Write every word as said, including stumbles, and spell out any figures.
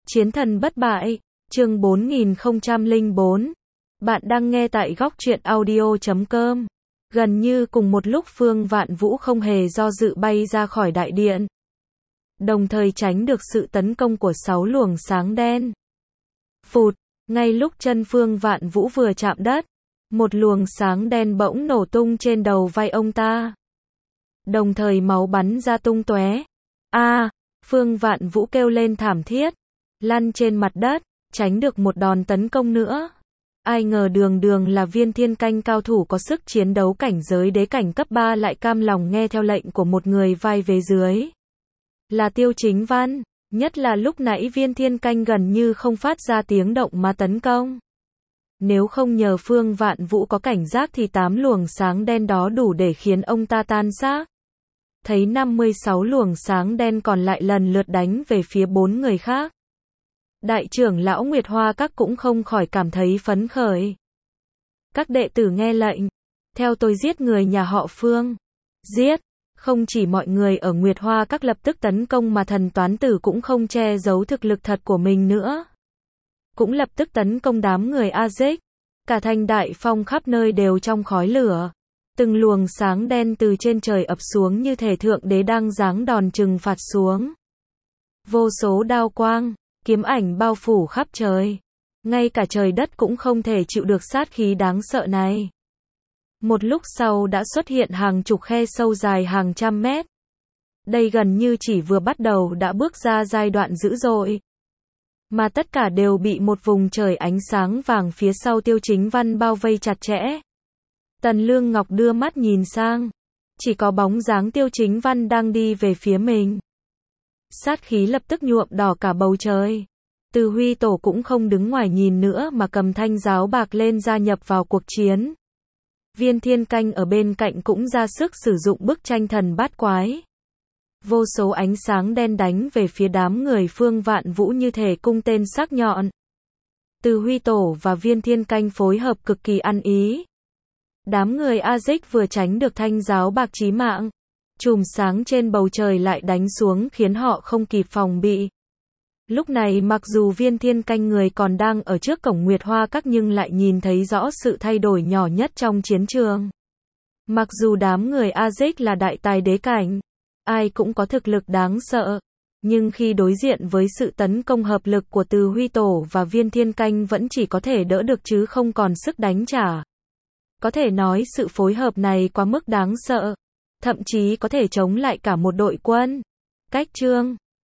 Chiến thần bất bại, chương bốn nghìn không trăm lẻ bốn. Bạn đang nghe tại góc truyện audio chấm com. Gần như cùng một lúc Phương Vạn Vũ không hề do dự bay ra khỏi đại điện, đồng thời tránh được sự tấn công của sáu luồng sáng đen. Phụt, ngay lúc chân Phương Vạn Vũ vừa chạm đất, một luồng sáng đen bỗng nổ tung trên đầu vai ông ta. Đồng thời máu bắn ra tung tóe. A, Phương Vạn Vũ kêu lên thảm thiết, lăn trên mặt đất, tránh được một đòn tấn công nữa. Ai ngờ đường đường là Viên Thiên Canh cao thủ có sức chiến đấu cảnh giới đế cảnh cấp ba lại cam lòng nghe theo lệnh của một người vai vế dưới. Là Tiêu Chính Văn, nhất là lúc nãy Viên Thiên Canh gần như không phát ra tiếng động mà tấn công. Nếu không nhờ Phương Vạn Vũ có cảnh giác thì tám luồng sáng đen đó đủ để khiến ông ta tan xác. Thấy năm mươi sáu luồng sáng đen còn lại lần lượt đánh về phía bốn người khác, đại trưởng lão Nguyệt Hoa Các cũng không khỏi cảm thấy phấn khởi. Các đệ tử nghe lệnh, theo tôi giết người nhà họ Phương. Giết! Không chỉ mọi người ở Nguyệt Hoa Các lập tức tấn công mà Thần Toán Tử cũng không che giấu thực lực thật của mình nữa, cũng lập tức tấn công đám người A Dích. Cả thành Đại Phong khắp nơi đều trong khói lửa. Từng luồng sáng đen từ trên trời ập xuống như thể thượng đế đang giáng đòn trừng phạt xuống. Vô số đao quang, kiếm ảnh bao phủ khắp trời. Ngay cả trời đất cũng không thể chịu được sát khí đáng sợ này. Một lúc sau đã xuất hiện hàng chục khe sâu dài hàng trăm mét. Đây gần như chỉ vừa bắt đầu đã bước ra giai đoạn dữ dội. Mà tất cả đều bị một vùng trời ánh sáng vàng phía sau Tiêu Chính Văn bao vây chặt chẽ. Tần Lương Ngọc đưa mắt nhìn sang, chỉ có bóng dáng Tiêu Chính Văn đang đi về phía mình. Sát khí lập tức nhuộm đỏ cả bầu trời. Từ Huy Tổ cũng không đứng ngoài nhìn nữa mà cầm thanh giáo bạc lên gia nhập vào cuộc chiến. Viên Thiên Canh ở bên cạnh cũng ra sức sử dụng bức tranh thần bát quái. Vô số ánh sáng đen đánh về phía đám người Phương Vạn Vũ như thể cung tên sắc nhọn. Từ Huy Tổ và Viên Thiên Canh phối hợp cực kỳ ăn ý. Đám người A Dích vừa tránh được thanh giáo bạc chí mạng, chùm sáng trên bầu trời lại đánh xuống khiến họ không kịp phòng bị. Lúc này mặc dù Viên Thiên Canh người còn đang ở trước cổng Nguyệt Hoa Các nhưng lại nhìn thấy rõ sự thay đổi nhỏ nhất trong chiến trường. Mặc dù đám người A Dích là đại tài đế cảnh, ai cũng có thực lực đáng sợ, nhưng khi đối diện với sự tấn công hợp lực của Từ Huy Tổ và Viên Thiên Canh vẫn chỉ có thể đỡ được chứ không còn sức đánh trả. Có thể nói sự phối hợp này quá mức đáng sợ, thậm chí có thể chống lại cả một đội quân. Cách chương